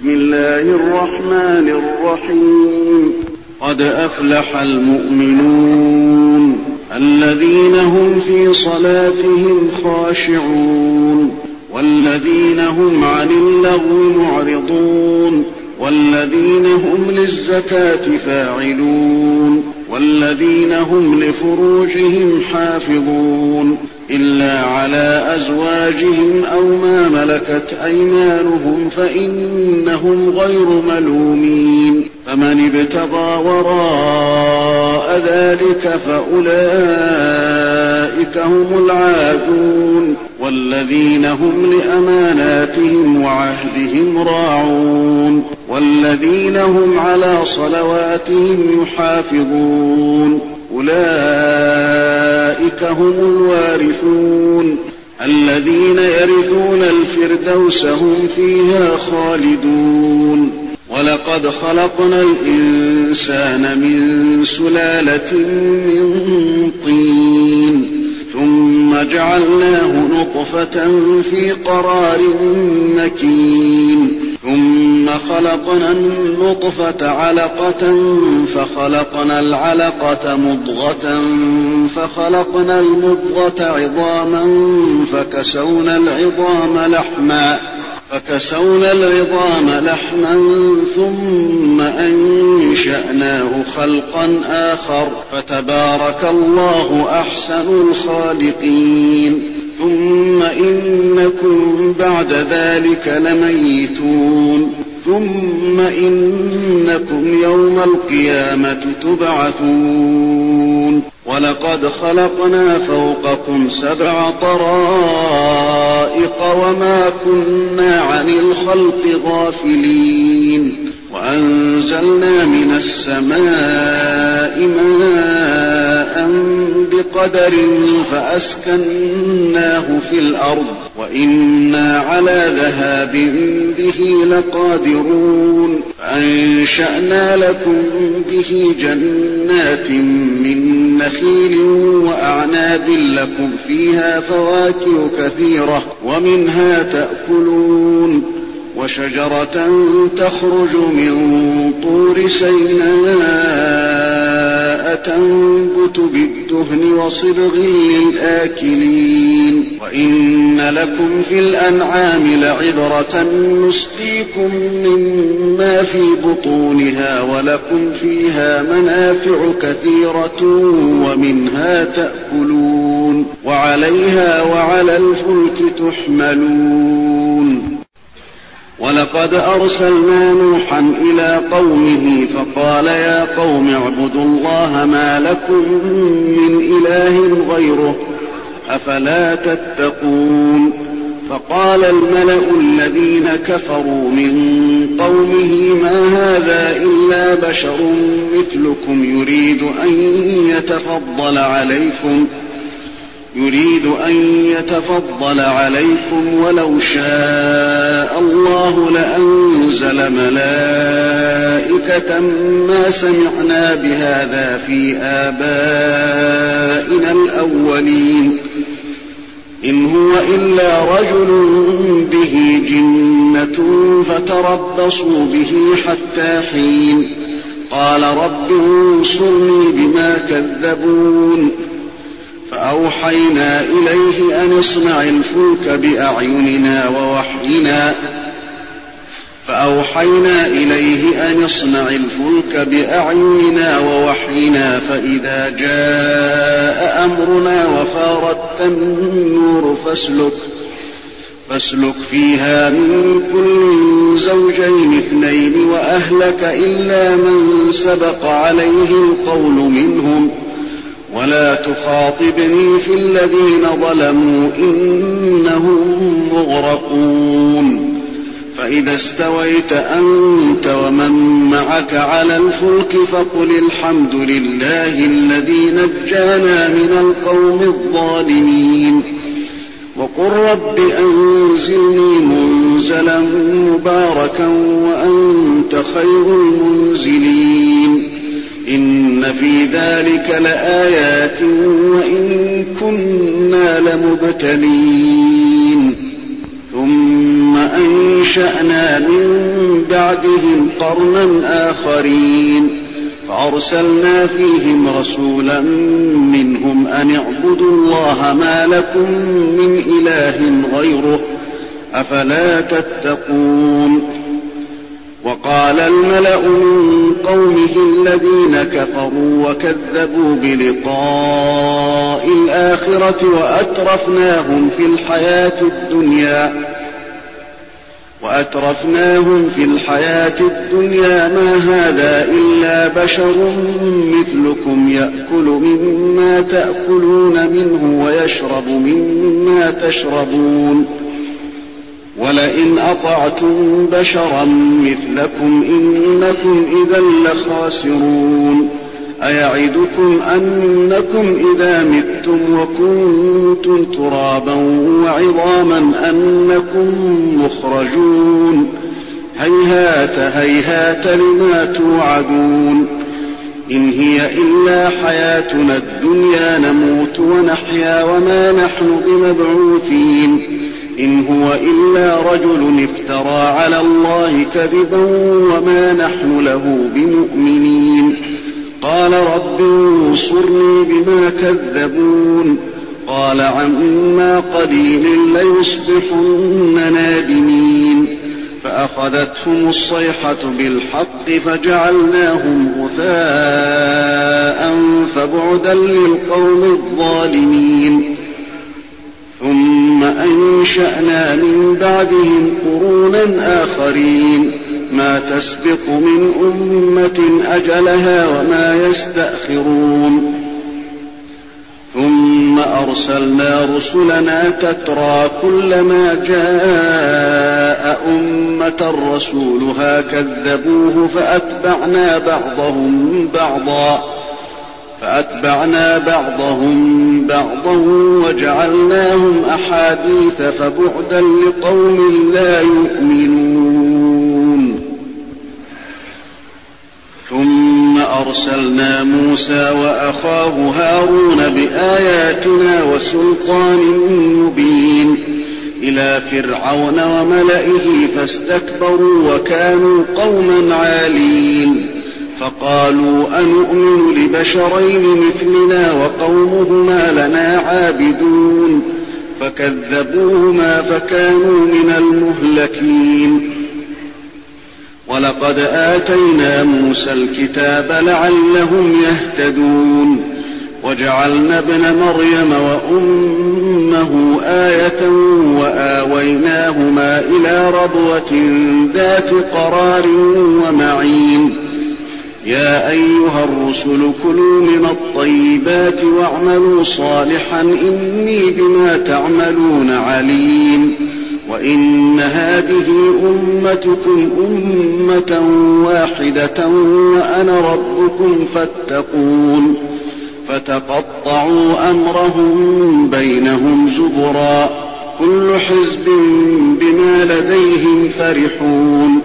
بسم الله الرحمن الرحيم. قد أفلح المؤمنون الذين هم في صلاتهم خاشعون والذين هم عن اللغو معرضون والذين هم للزكاة فاعلون والذين هم لفروجهم حافظون إلا على أزواجهم أو ما ملكت أيمانهم فإنهم غير ملومين فمن ابتغى وراء ذلك فأولئك هم العادون والذين هم لأماناتهم وعهدهم راعون والذين هم على صلواتهم يحافظون أولئك هم الوارثون الذين يرثون الفردوس هم فيها خالدون. ولقد خلقنا الإنسان من سلالة من طين ثم جعلناه نطفة في قرار مكين ثم خلقنا النطفة علقة فخلقنا العلقة مضغة فخلقنا المضغة عظاما فكسونا العظام لحما ثم أنشأناه خلقا آخر فتبارك الله أحسن الخالقين. ثم إنكم بعد ذلك لميتون ثم إنكم يوم القيامة تبعثون. ولقد خلقنا فوقكم 7 طرائق وما كنا عن الخلق غافلين وأنزلنا من السماء ماء بقدر فأسكناه في الأرض وإنا على ذهاب به لقادرون فأنشأنا لكم به جنات من نخيل وأعناب لكم فيها فواكه كثيرة ومنها تأكلون وشجرة تخرج من طور سيناء تنبت بالدهن وصبغ للآكلين وإن لكم في الأنعام لعبرة نسقيكم مما في بطونها ولكم فيها منافع كثيرة ومنها تأكلون وعليها وعلى الفلك تحملون. ولقد أرسلنا نوحا إلى قومه فقال يا قوم اعبدوا الله ما لكم من إله غيره أفلا تتقون. فقال الملأ الذين كفروا من قومه ما هذا إلا بشر مثلكم يريد أن يتفضل عليكم ولو شاء الله لأنزل ملائكة ما سمعنا بهذا في آبائنا الأولين إن هو إلا رجل به جنة فتربصوا به حتى حين. قال رب انصرني بما كذبون. فأوحينا إليه أن اصنع الفلك بأعيننا ووحينا فإذا جاء أمرنا وفارت النور فاسلك فيها من كل زوجين 2 وأهلك إلا من سبق عليه القول منهم ولا تخاطبني في الذين ظلموا إنهم مغرقون. فإذا استويت أنت ومن معك على الفلك فقل الحمد لله الذي نجانا من القوم الظالمين وقل رب أنزلني منزلا مباركا وأنت خير المنزلين. إن في ذلك لآيات وإن كنا لمبتلين. ثم أنشأنا من بعدهم قرنا آخرين فأرسلنا فيهم رسولا منهم أن اعبدوا الله ما لكم من إله غيره أفلا تتقون. وقال الملأ من قومه الذين كفروا وكذبوا بلقاء الآخرة وأترفناهم في الحياة الدنيا ما هذا إلا بشر مثلكم يأكل مما تأكلون منه ويشرب مما تشربون ولئن أطعتم بشرا مثلكم إنكم إذا لخاسرون. أيعدكم أنكم إذا متم وكنتم ترابا وعظاما أنكم مخرجون هيهات هيهات لما توعدون. إن هي إلا حياتنا الدنيا نموت ونحيا وما نحن بمبعوثين إن هو إلا رجل افترى على الله كذبا وما نحن له بمؤمنين. قال رب انصرني بما كذبون. قال عما قليل ليصبحن نادمين. فأخذتهم الصيحة بالحق فجعلناهم غثاء فبعدا للقوم الظالمين. ثم أنشأنا من بعدهم قرونا آخرين ما تسبق من أمة أجلها وما يستأخرون. ثم أرسلنا رسلنا تترى كلما جاء أمة رسولها كذبوه فأتبعنا بعضهم بعضا وجعلناهم أحاديث فبعدا لقوم لا يؤمنون. ثم أرسلنا موسى وأخاه هارون بآياتنا وسلطان مبين إلى فرعون وملئه فاستكبروا وكانوا قوما عالين. فقالوا أنؤمن لبشرين مثلنا وقومهما لنا عابدون فكذبوهما فكانوا من المهلكين. ولقد آتينا موسى الكتاب لعلهم يهتدون. وجعلنا ابن مريم وأمه آية وآويناهما إلى ربوة ذات قرار ومعين. يا أيها الرسل كلوا من الطيبات واعملوا صالحا إني بما تعملون عليم. وإن هذه أمتكم أمة واحدة وأنا ربكم فاتقون. فتقطعوا أمرهم بينهم زبرا كل حزب بما لديهم فرحون.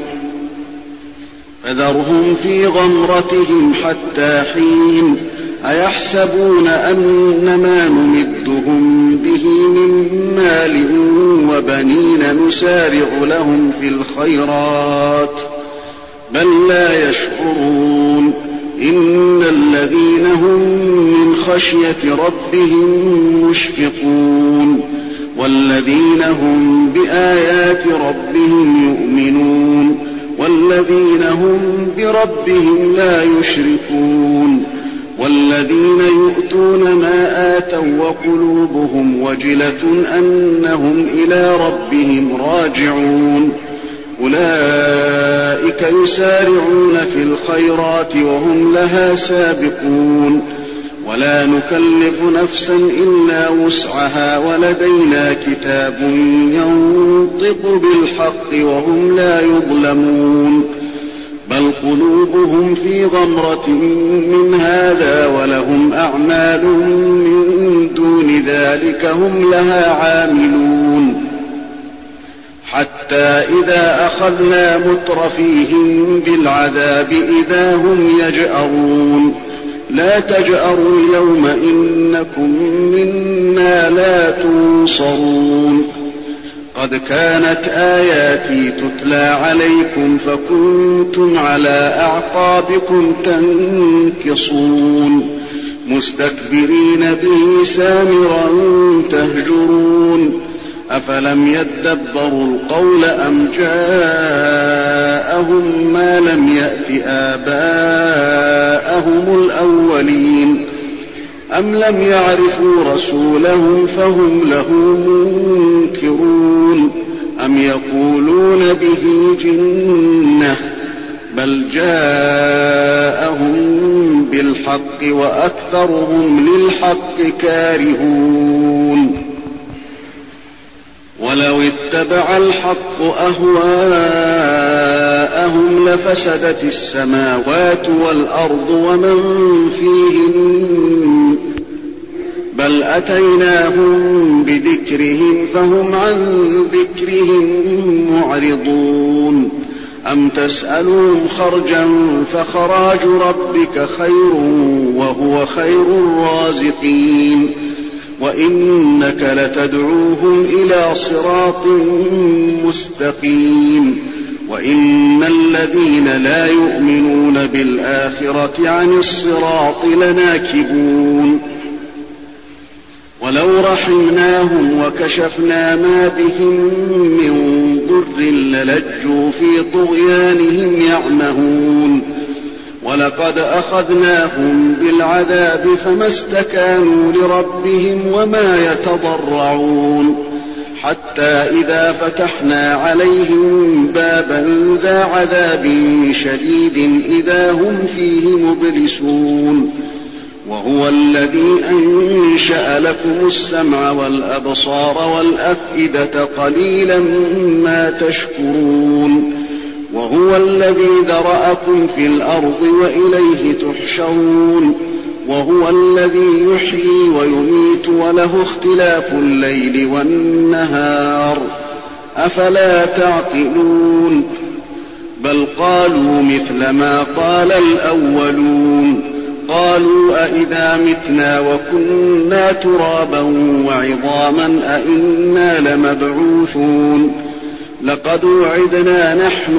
فذرهم في غمرتهم حتى حين. أيحسبون أن ما نمدهم به من مال وبنين نسارع لهم في الخيرات بل لا يشعرون. إن الذين هم من خشية ربهم مشفقون والذين هم بآيات ربهم يؤمنون والذين هم بربهم لا يشركون والذين يؤتون ما آتوا وقلوبهم وجلة أنهم إلى ربهم راجعون. أولئك يسارعون في الخيرات وهم لها سابقون. ولا نكلف نفسا إلا وسعها ولدينا كتاب ينطق بالحق وهم لا يظلمون. بل قلوبهم في غمرة من هذا ولهم أعمال من دون ذلك هم لها عاملون. حتى إذا أخذنا مترفيهم بالعذاب إذا هم يجأرون. لا تجأروا اليوم إنكم منا لا تنصرون. قد كانت آياتي تتلى عليكم فكنتم على أعقابكم تنكصون مستكبرين به سامرا تهجرون أفلم يدبروا القول أم جاءهم ما لم يأت آباءهم الأولين أم لم يعرفوا رسولهم فهم له منكرون أم يقولون به جنة بل جاءهم بالحق وأكثرهم للحق كارهون ولو اتبع الحق أهواءهم لفسدت السماوات والأرض ومن فيهن بل أتيناهم بذكرهم فهم عن ذكرهم معرضون أم تسألهم خرجا فخراج ربك خير وهو خير الرازقين وإنك لتدعوهم إلى صراط مستقيم وإن الذين لا يؤمنون بالآخرة عن الصراط لناكبون ولو رحمناهم وكشفنا ما بهم من ضر للجوا في طغيانهم يعمهون ولقد أخذناهم بالعذاب فما استكانوا لربهم وما يتضرعون حتى إذا فتحنا عليهم بابا ذا عذاب شديد إذا هم فيه مبلسون وهو الذي أنشأ لكم السمع والأبصار والأفئدة قليلا ما تشكرون وهو الذي ذرأكم في الأرض وإليه تحشرون وهو الذي يحيي ويميت وله اختلاف الليل والنهار أفلا تعقلون بل قالوا مثل ما قال الأولون قالوا أئذا متنا وكنا ترابا وعظاما أئنا لمبعوثون لقد وعدنا نحن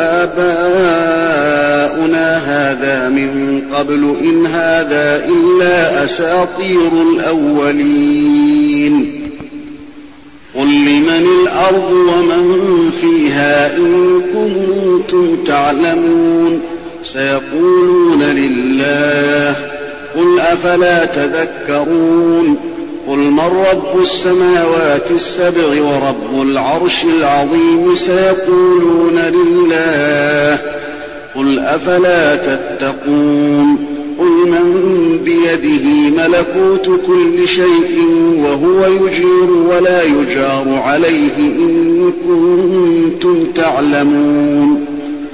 وآباؤنا هذا من قبل إن هذا إلا أساطير الأولين قل لمن الأرض ومن فيها إن كنتم تعلمون سيقولون لله قل أفلا تذكرون قل من رب السماوات السبع ورب العرش العظيم سيقولون لله قل أفلا تتقون قل من بيده ملكوت كل شيء وهو يجير ولا يجار عليه إن كنتم تعلمون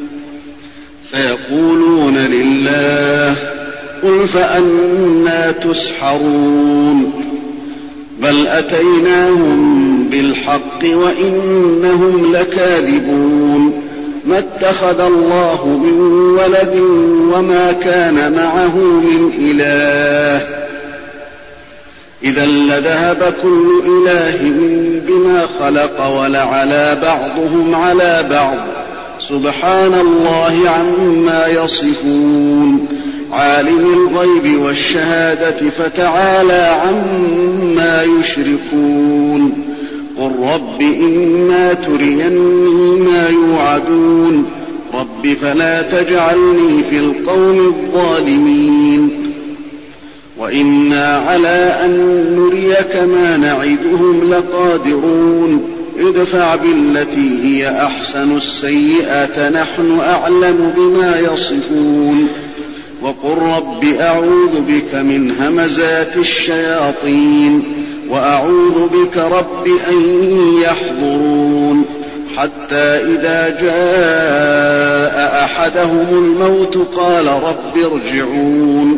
سيقولون لله قل فأنى تسحرون بل أتيناهم بالحق وإنهم لكاذبون ما اتخذ الله من ولد وما كان معه من إله إذا لذهب كل إله بما خلق ولعلى بعضهم على بعض سبحان الله عما يصفون عالم الغيب والشهادة فتعالى عما يشركون قل رب إما تريني ما يوعدون رب فلا تجعلني في القوم الظالمين وإنا على أن نريك ما نعدهم لقادرون ادفع بالتي هي أحسن السيئة نحن أعلم بما يصفون وقل رب أعوذ بك من همزات الشياطين وأعوذ بك رب أن يحضرون حتى إذا جاء أحدهم الموت قال رب ارجعون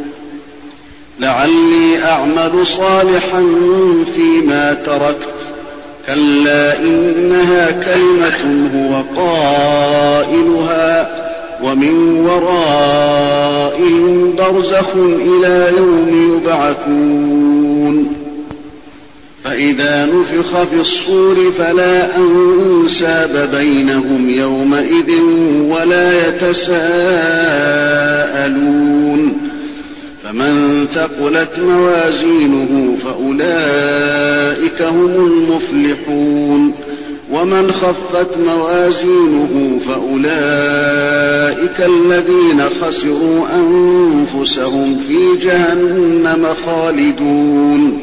لعلي أعمل صالحا فيما تركت كلا إنها كلمة هو قائلها ومن ورائهم برزخ إلى يوم يبعثون فإذا نفخ في الصور فلا أنساب بينهم يومئذ ولا يتساءلون فمن ثقلت موازينه فأولئك هم المفلحون ومن خفت موازينه فأولئك الذين خسروا أنفسهم في جهنم خالدون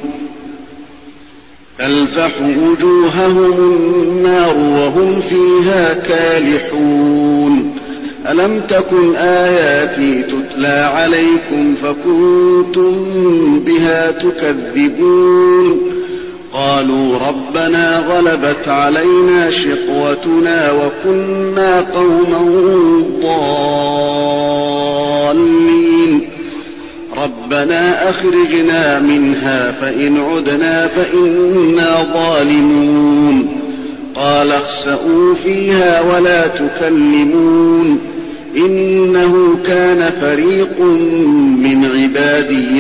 تلفح وجوههم النار وهم فيها كالحون ألم تكن آياتي تتلى عليكم فكنتم بها تكذبون قالوا ربنا غلبت علينا شقوتنا وكنا قوما ضالين ربنا أخرجنا منها فإن عدنا فإنا ظالمون قال اخسئوا فيها ولا تكلمون إنه كان فريق من عبادي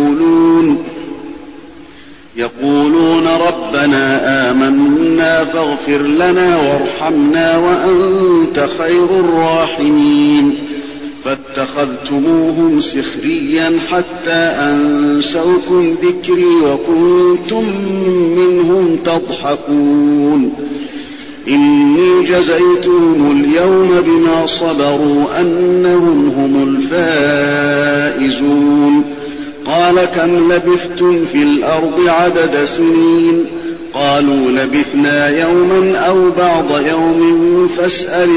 يقولون ربنا آمنا فاغفر لنا وارحمنا وأنت خير الراحمين فاتخذتموهم سخريا حتى أنسوكم ذكري وكنتم منهم تضحكون إني جزيتهم اليوم بما صبروا أنهم هم الفائزون قال كم لبثتم في الأرض عدد سنين قالوا لبثنا يوما أو بعض يوم فاسأل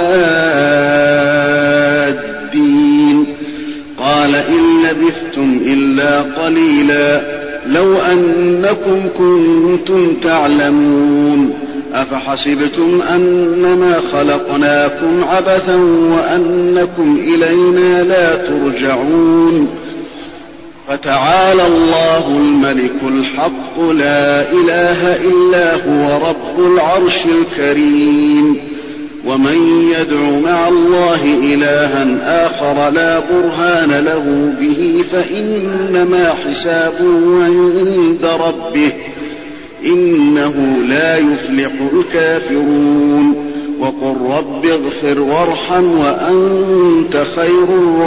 العادين قال إن لبثتم إلا قليلا لو أنكم كنتم تعلمون أفحسبتم أنما خلقناكم عبثا وأنكم إلينا لا ترجعون فتعالى الله الملك الحق لا إله إلا هو رب العرش الكريم ومن يدع مع الله إلها آخر لا برهان له به فإنما حسابه عند ربه إنه لا يفلح الكافرون وقل رب اغفر وارحم وأنت خير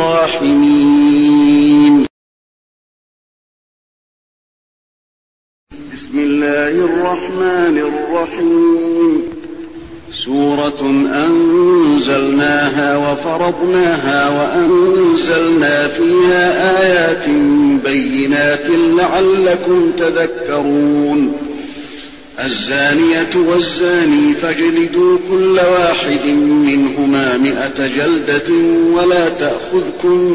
الراحمين بسم الله الرحمن الرحيم سورة أنزلناها وفرضناها وأنزلنا فيها آيات بينات لعلكم تذكرون الزانية والزاني فاجلدوا كل واحد منهما 100 جلدة ولا تأخذكم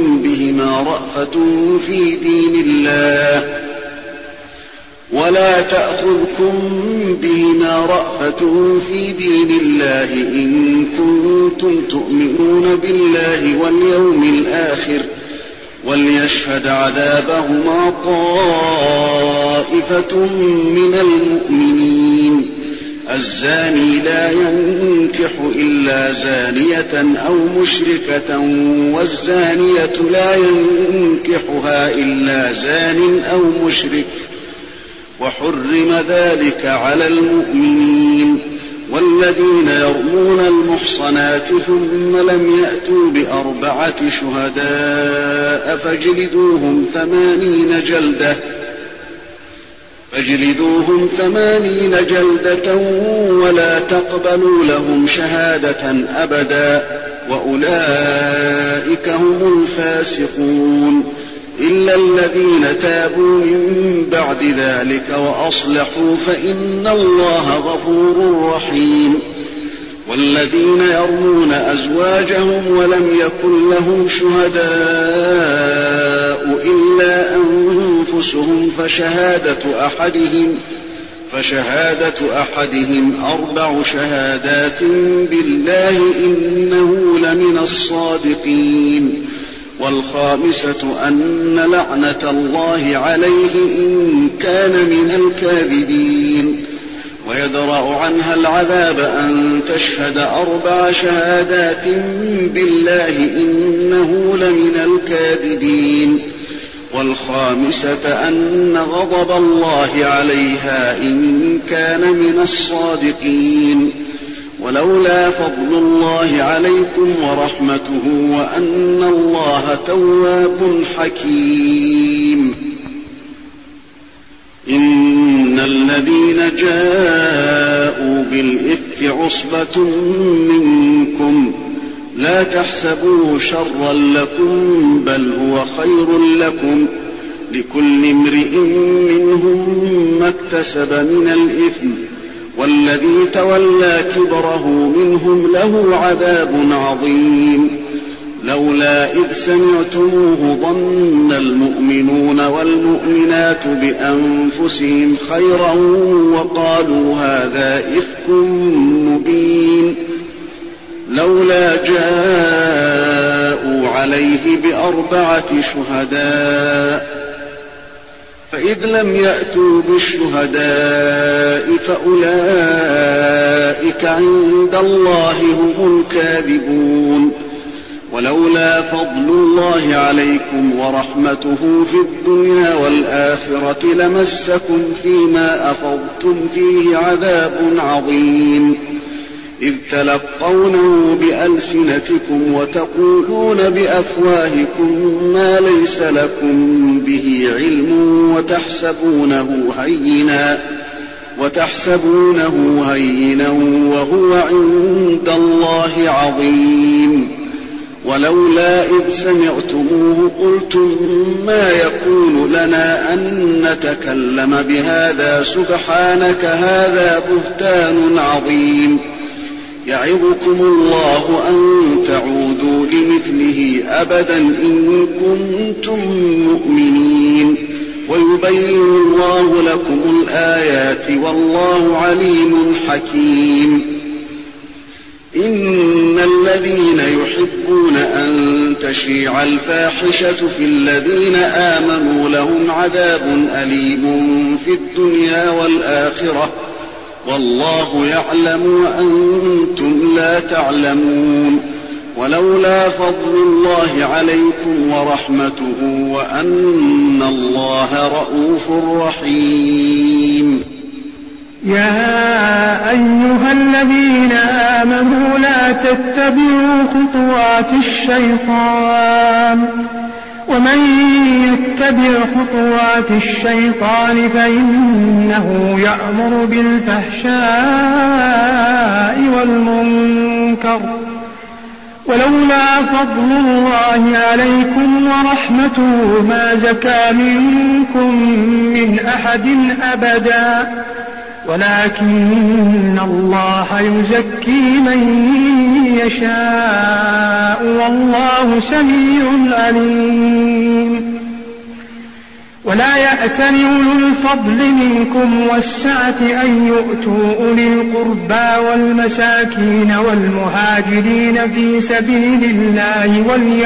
بهما رأفة في دين الله إن كنتم تؤمنون بالله واليوم الآخر وليشهد عذابهما طائفة من المؤمنين الزاني لا ينكح إلا زانية أو مشركة والزانية لا ينكحها إلا زان أو مشرك وحرم ذلك على المؤمنين والذين يرمون المحصنات ثم لم يأتوا ب4 شهداء فاجلدوهم 80 جلدة ولا تقبلوا لهم شهادة أبدا وأولئك هم الفاسقون إلا الذين تابوا من بعد ذلك وأصلحوا فإن الله غفور رحيم والذين يرمون أزواجهم ولم يكن لهم شهداء إلا أنفسهم فشهادة أحدهم 4 شهادات بالله إنه لمن الصادقين والخامسة أن لعنة الله عليه إن كان من الكاذبين ويدرأ عنها العذاب أن تشهد 4 شهادات بالله إنه لمن الكاذبين والخامسة أن غضب الله عليها إن كان من الصادقين. ولولا فضل الله عليكم ورحمته وأن الله تواب حكيم. إن الذين جاءوا بالإفك عصبة منكم لا تحسبوه شرا لكم بل هو خير لكم، لكل امرئ منهم ما اكتسب من الإثم، والذي تولى كبره منهم له عذاب عظيم. لولا إذ سمعتموه ظن المؤمنون والمؤمنات بأنفسهم خيرا وقالوا هذا إفك مبين. لولا جاءوا عليه ب4 شهداء فإذ لم يأتوا بالشهداء فأولئك عند الله هم الكاذبون. ولولا فضل الله عليكم ورحمته في الدنيا والآخرة لمسكم فيما أفضتم فيه عذاب عظيم، إذ تلقونه بألسنتكم وتقولون بأفواهكم ما ليس لكم به علم وتحسبونه هينا وهو عند الله عظيم. ولولا إذ سمعتموه قلتم ما يكون لنا أن نتكلم بهذا سبحانك هذا بهتان عظيم. يعظكم الله أن تعودوا لمثله أبدا إن كنتم مؤمنين، ويبين الله لكم الآيات والله عليم حكيم. إن الذين يحبون أن تشيع الفاحشة في الذين آمنوا لهم عذاب أليم في الدنيا والآخرة، والله يعلم وأنتم لا تعلمون. ولولا فضل الله عليكم ورحمته وأن الله رءوف رحيم. يا أيها الذين آمنوا لا تتبعوا خطوات الشيطان، ومن يتبع خطوات الشيطان فإنه يأمر بالفحشاء والمنكر. ولولا فضل الله عليكم ورحمته ما زكى منكم من أحد أبدا، ولكن الله يزكي من يشاء والله سميع عليم. ولا يأتل أولو الفضل منكم والسعة أن يؤتوا أولي القربى والمساكين والمهاجرين في سبيل الله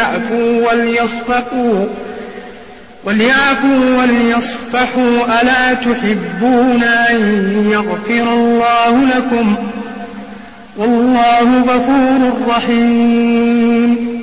وليعفوا وليصفحوا ألا تحبون أن يغفر الله لكم والله غفور رحيم.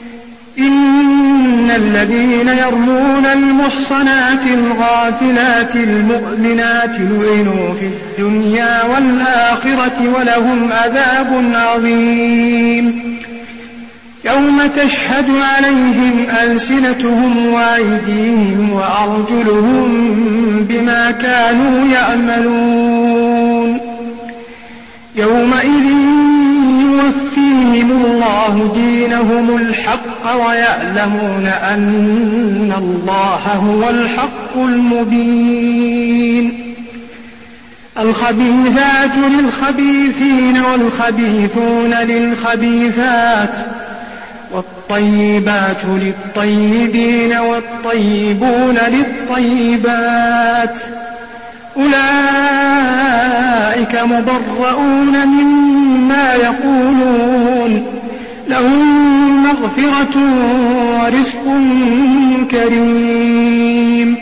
إن الذين يرمون المحصنات الغافلات المؤمنات لعنوا في الدنيا والآخرة ولهم عذاب عظيم. يوم تشهد عليهم ألسنتهم وأيديهم وأرجلهم بما كانوا يعملون. يومئذ يوفيهم الله دينهم الحق ويعلمون أن الله هو الحق المبين. الخبيثات للخبيثين والخبيثون للخبيثات والطيبات للطيبين والطيبون للطيبات، أولئك مبرؤون مما يقولون لهم مغفرة ورزق كريم.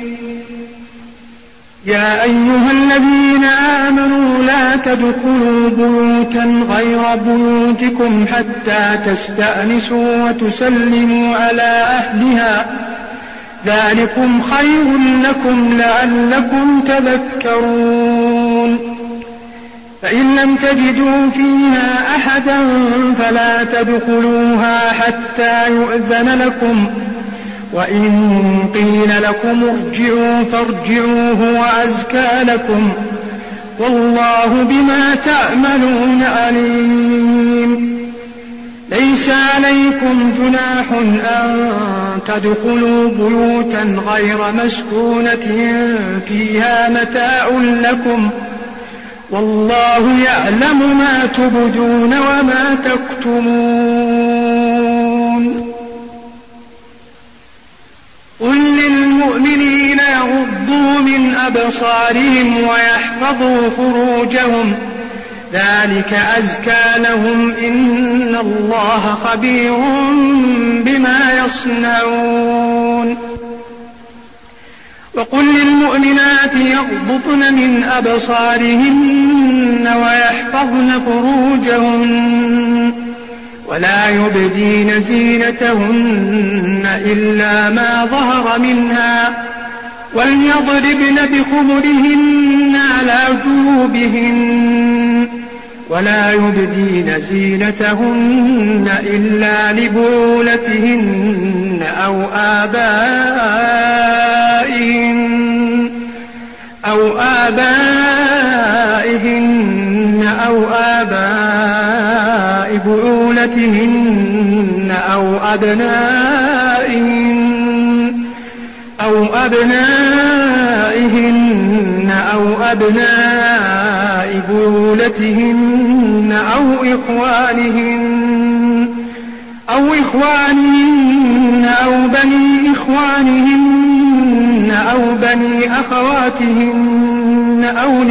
يا أيها الذين آمنوا لا تدخلوا بيوتا غير بيوتكم حتى تستأنسوا وتسلموا على أهلها ذلكم خير لكم لعلكم تذكرون. فإن لم تجدوا فيها أحدا فلا تدخلوها حتى يؤذن لكم، وإن قيل لكم ارجعوا فارجعوا هو أزكى لكم، والله بما تعملون عليم. ليس عليكم جناح أن تدخلوا بيوتا غير مسكونة فيها متاع لكم، والله يعلم ما تبدون وما تكتمون. قل للمؤمنين يغضوا من أبصارهم ويحفظوا فروجهم، ذلك أزكى لهم، إن الله خبير بما يصنعون. وقل للمؤمنات يغضضن من أبصارهن ويحفظن فروجهن ولا يبدين زينتهن إلا ما ظهر منها، وليضربن بخمرهن على جيوبهن، ولا يبدين زينتهن إلا لبعولتهن أو آبائهن أو آباء بعولتهن أو أبنائهن أو أبناء بعولتهن أو إخوانهن أو بني إخوانهن أو بني أخواتهن أو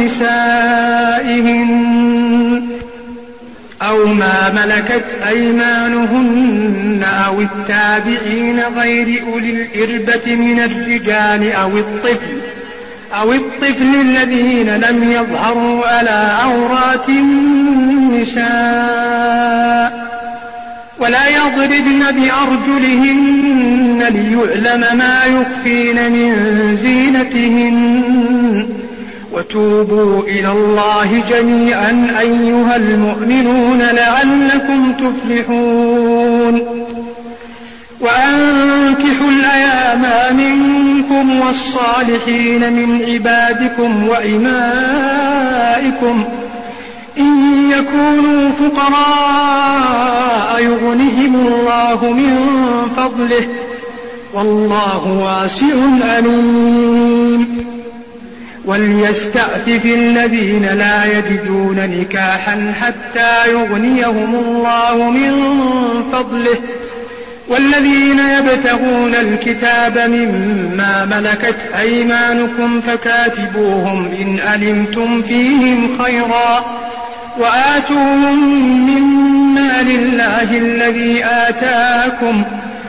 نسائهن أو ما ملكت أيمانهن أو التابعين غير أولي الإربة من الرجال أو الطفل الذين لم يظهروا على عورات النساء، ولا يضربن بأرجلهن ليعلم ما يخفين من زينتهن، وتوبوا إلى الله جميعا أيها المؤمنون لعلكم تفلحون. وأنكحوا الأيام منكم والصالحين من عبادكم وإمائكم إن يكونوا فقراء يغنهم الله من فضله، والله واسع عليم. وليستعفف الذين لا يجدون نكاحا حتى يغنيهم الله من فضله، والذين يبتغون الكتاب مما ملكت أيمانكم فكاتبوهم إن علمتم فيهم خيرا، وآتوهم مما لله الذي آتاكم،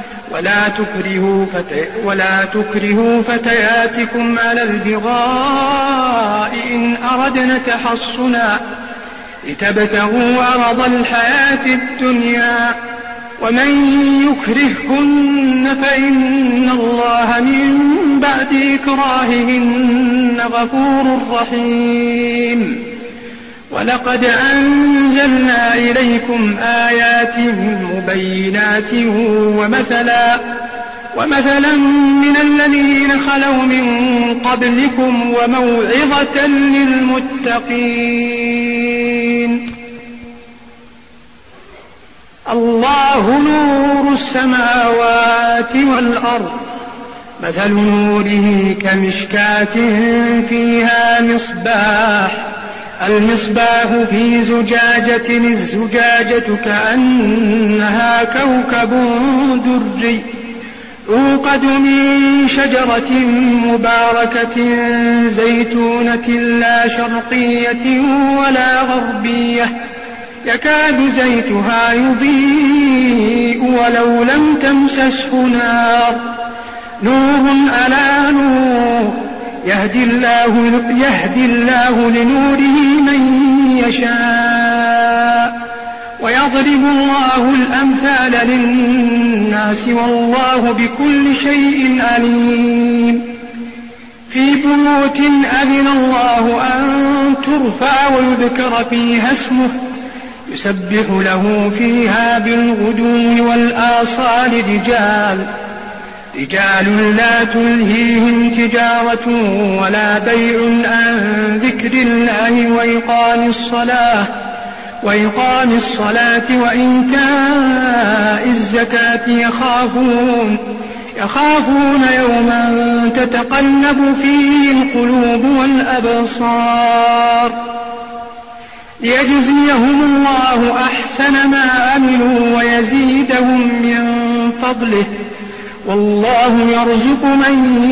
ولا تكرهوا فتياتكم على البغاء إن أردنا تحصنا لتبتغوا عرض الحياة الدنيا، ومن يكرههن فإن الله من بعد إكراههن غفور رحيم. ولقد أنزلنا إليكم آيات مبينات ومثلا من الذين خلوا من قبلكم وموعظة للمتقين. الله نور السماوات والأرض، مثل نوره كمشكاة فيها المصباح في زجاجة، الزجاجة كأنها كوكب دري يوقد من شجرة مباركة زيتونة لا شرقية ولا غربية يكاد زيتها يضيء ولو لم تمسسه نار، نور على نور، يهدي الله لنوره من يشاء، ويضرب الله الأمثال للناس والله بكل شيء عليم. في بيوت أذن الله أن ترفع ويذكر فيها اسمه يسبح له فيها بالغدو والآصال رجال لا تلهيهم تجارة ولا بيع عن ذكر الله وإقام الصلاة وإيتاء الزكاة يخافون يوما تتقلب فيه القلوب والأبصار ليجزيهم الله أحسن ما عملوا ويزيدهم من فضله والله يرزق من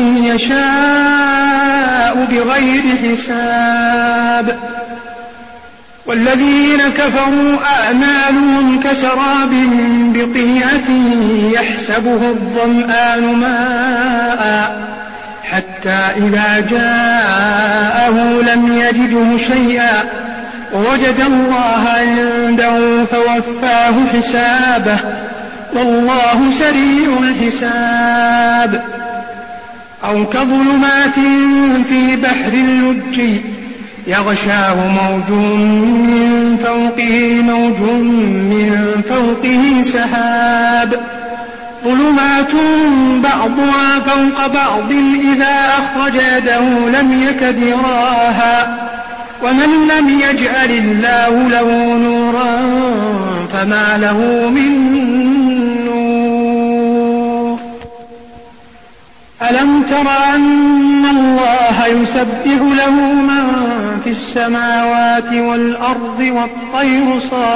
يشاء بغير حساب. والذين كفروا أعمالهم كسراب بقيعة يحسبه الظمآن ماء حتى إذا جاءه لم يجده شيئا ووجد الله عنده فوفاه حسابه والله سريع الحساب. أو كظلمات في بحر اللجي يغشاه موج من فوقه سحاب ظلمات بعضها فوق بعض إذا أخرج يده لم يكد يراها ومن لم يجعل الله له نورا فما له من نور. ألم تر أن الله يسبح له من في السماوات والأرض والطير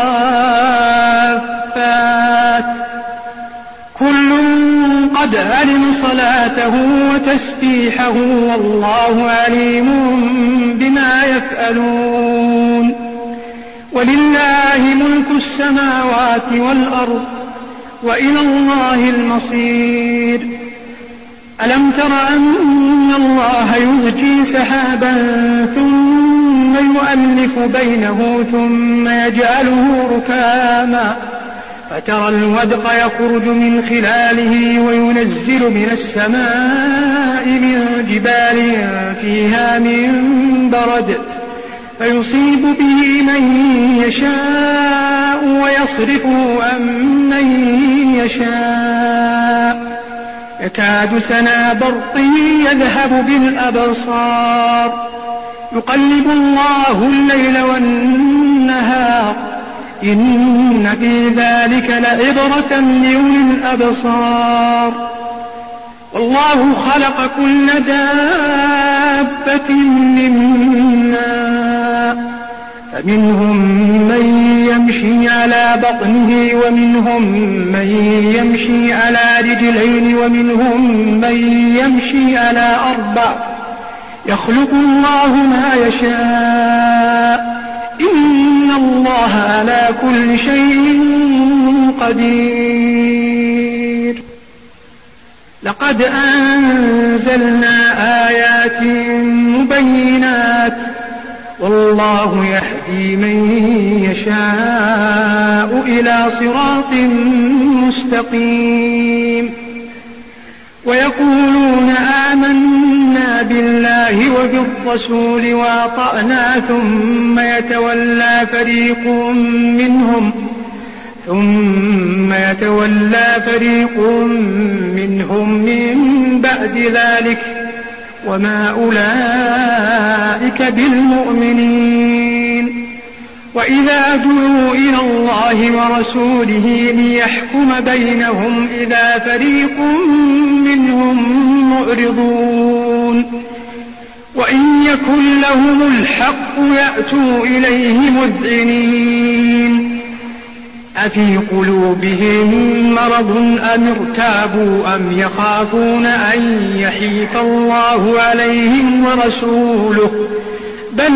صافات كل قد علم صلاته وتسبيحه والله عليم بما يفعلون. ولله ملك السماوات والأرض وإلى الله المصير. ألم تر أن الله يزجي سحابا ثم يؤلف بينه ثم يجعله ركاما فترى الودق يخرج من خلاله وينزل من السماء من جبال فيها من برد فيصيب به من يشاء ويصرفه عن من يشاء يكاد سنا برقه يذهب بالأبصار يقلب الله الليل والنهار إن في ذلك لعبرة لأولي الأبصار. والله خلق كل دابة من ماء فمنهم من يمشي على بطنه ومنهم من يمشي على رجلين ومنهم من يمشي على أربع يخلق الله ما يشاء إن الله على كل شيء قدير. لقد أنزلنا آيات مبينات والله يهدي من يشاء إلى صراط مستقيم. ويقولون آمنا بالله وبالرسول وأطعنا ثم يتولى فريق منهم من بعد ذلك وما أولئك بالمؤمنين. وإذا دعوا إلى الله ورسوله ليحكم بينهم إذا فريق منهم معرضون وإن يكن لهم الحق يأتوا إليه مذعنين. أفي قلوبهم مرض أم ارتابوا أم يخافون أن يحيف الله عليهم ورسوله بل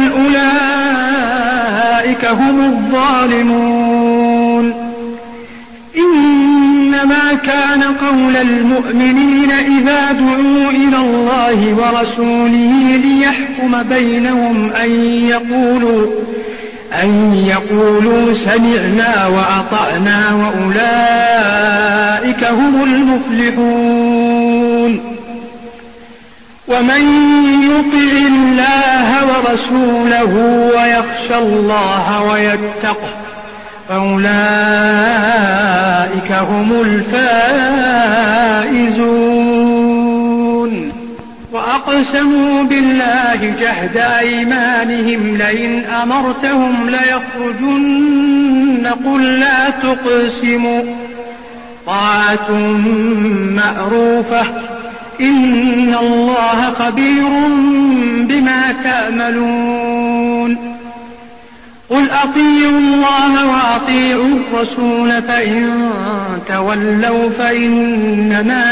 أولئك هم الظالمون. إنما كان قول المؤمنين إذا دعوا إلى الله ورسوله ليحكم بينهم أن أن يقولوا سمعنا وأطعنا وأولئك هم المفلحون. ومن يطع الله ورسوله ويخشى الله ويتقه فأولئك هم الفائزون. وأقسموا بالله جهد أيمانهم لئن أمرتهم ليخرجن قل لا تقسموا طاعة معروفة إن الله خبير بما تعملون. قل أطيعوا الله وأطيعوا الرسول فإن تولوا فإنما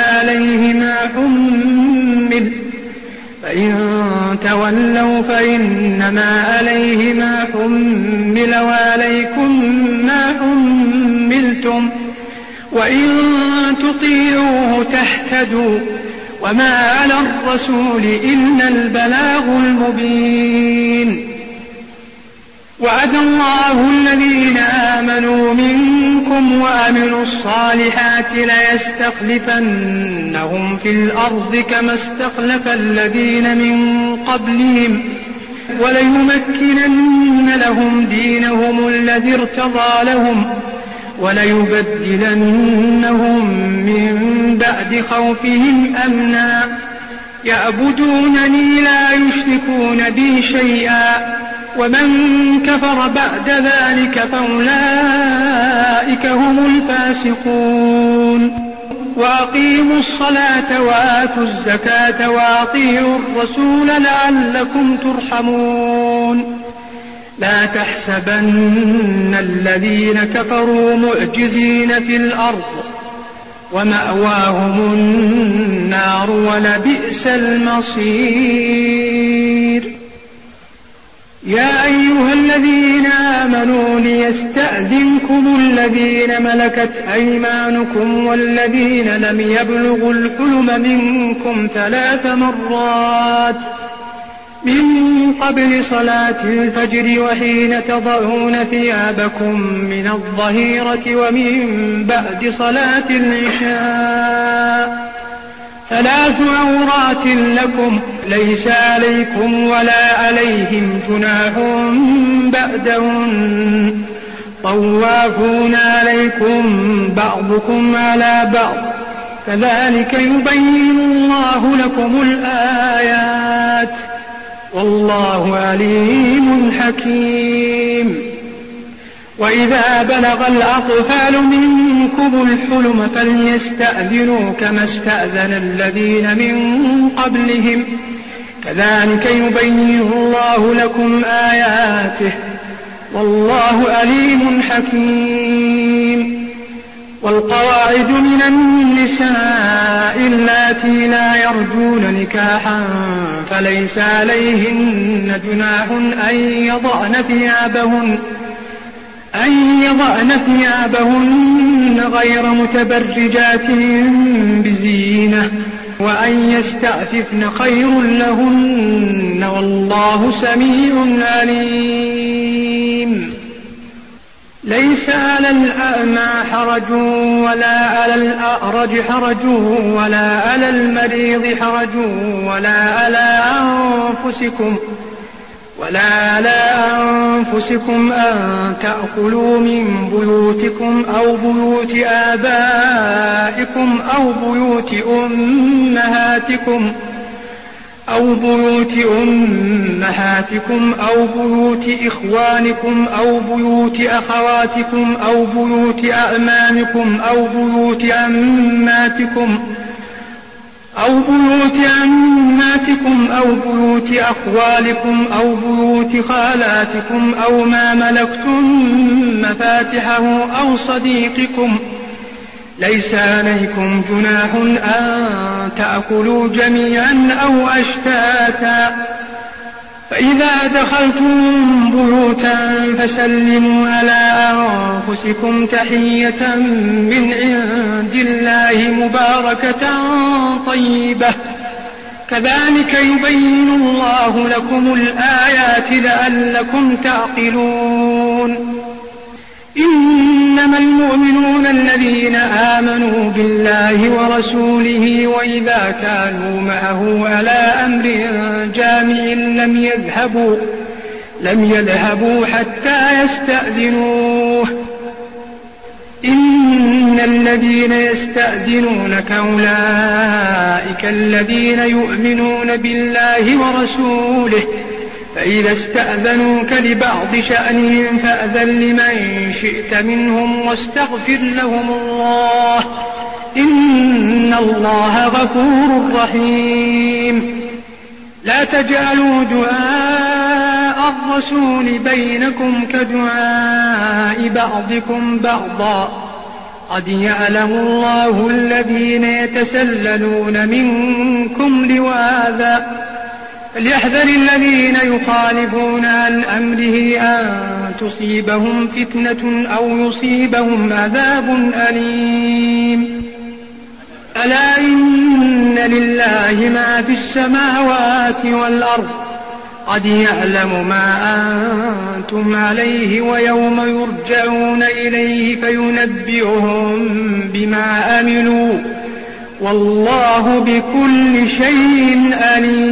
عليه ما حمل وعليكم ما حملتم وإن تطيعوه تهتدوا وما على الرسول إلا البلاغ المبين. وعد الله الذين آمنوا منكم وعملوا الصالحات ليستخلفنهم في الأرض كما استخلف الذين من قبلهم وليمكنن لهم دينهم الذي ارتضى لهم وليبدلنهم من بعد خوفهم أمنا يعبدونني لا يشركون بي شيئا ومن كفر بعد ذلك فأولئك هم الفاسقون. وأقيموا الصلاة وآتوا الزكاة وأطيعوا الرسول لعلكم ترحمون. لا تحسبن الذين كفروا معجزين في الأرض ومأواهم النار ولبئس المصير. يا أيها الذين آمنوا ليستأذنكم الذين ملكت أيمانكم والذين لم يبلغوا الحلم منكم 3 مرات من قبل صلاة الفجر وحين تضعون ثيابكم من الظهيرة ومن بعد صلاة العشاء 3 عورات لكم ليس عليكم ولا عليهم جناح بعدهن طوافون عليكم بعضكم على بعض كذلك يبين الله لكم الآيات والله عليم حكيم. وإذا بلغ الأطفال منكم الحلم فليستأذنوا كما استأذن الذين من قبلهم كذلك يبين الله لكم آياته والله عليم حكيم. والقواعد من النساء اللاتي لا يرجون نكاحا فليس عليهن جناح أن يضعن ثيابهن غير متبرجات بزينة وأن يستعففن خير لهن والله سميع عليم. ليس على الأعمى حرج ولا على الأعرج حرج ولا على المريض حرج ولا على أنفسكم أن تأكلوا من بيوتكم أو بيوت آبائكم أو بيوت أمهاتكم أو بيوت إخوانكم أو بيوت أخواتكم أو بيوت أعمامكم أو بيوت أماتكم أو بيوت أخوالكم أو بيوت خالاتكم أو ما ملكتم مفاتحه أو صديقكم ليس عليكم جناح أن تأكلوا جميعا أو أشتاتا فإذا دخلتم بيوتا فسلموا على أنفسكم تحية من عند الله مباركة طيبة كذلك يبين الله لكم الآيات لعلكم تعقلون إنما المؤمنون الذين آمنوا بالله ورسوله وإذا كانوا معه على أمر جامع لم يذهبوا حتى يستأذنوه إن الذين يستأذنونك أولئك الذين يؤمنون بالله ورسوله فإذا استأذنوك لبعض شأنهم فأذن لمن شئت منهم واستغفر لهم الله إن الله غفور رحيم لا تجعلوا دعاء الرسول بينكم كدعاء بعضكم بعضا قد يعلم الله الذين يتسللون منكم لواذا فليحذر الذين يخالفون عن أمره أن تصيبهم فتنة أو يصيبهم عذاب أليم ألا إن لله ما في السماوات والأرض قد يعلم ما أنتم عليه ويوم يرجعون إليه فينبئهم بما عملوا والله بكل شيء عليم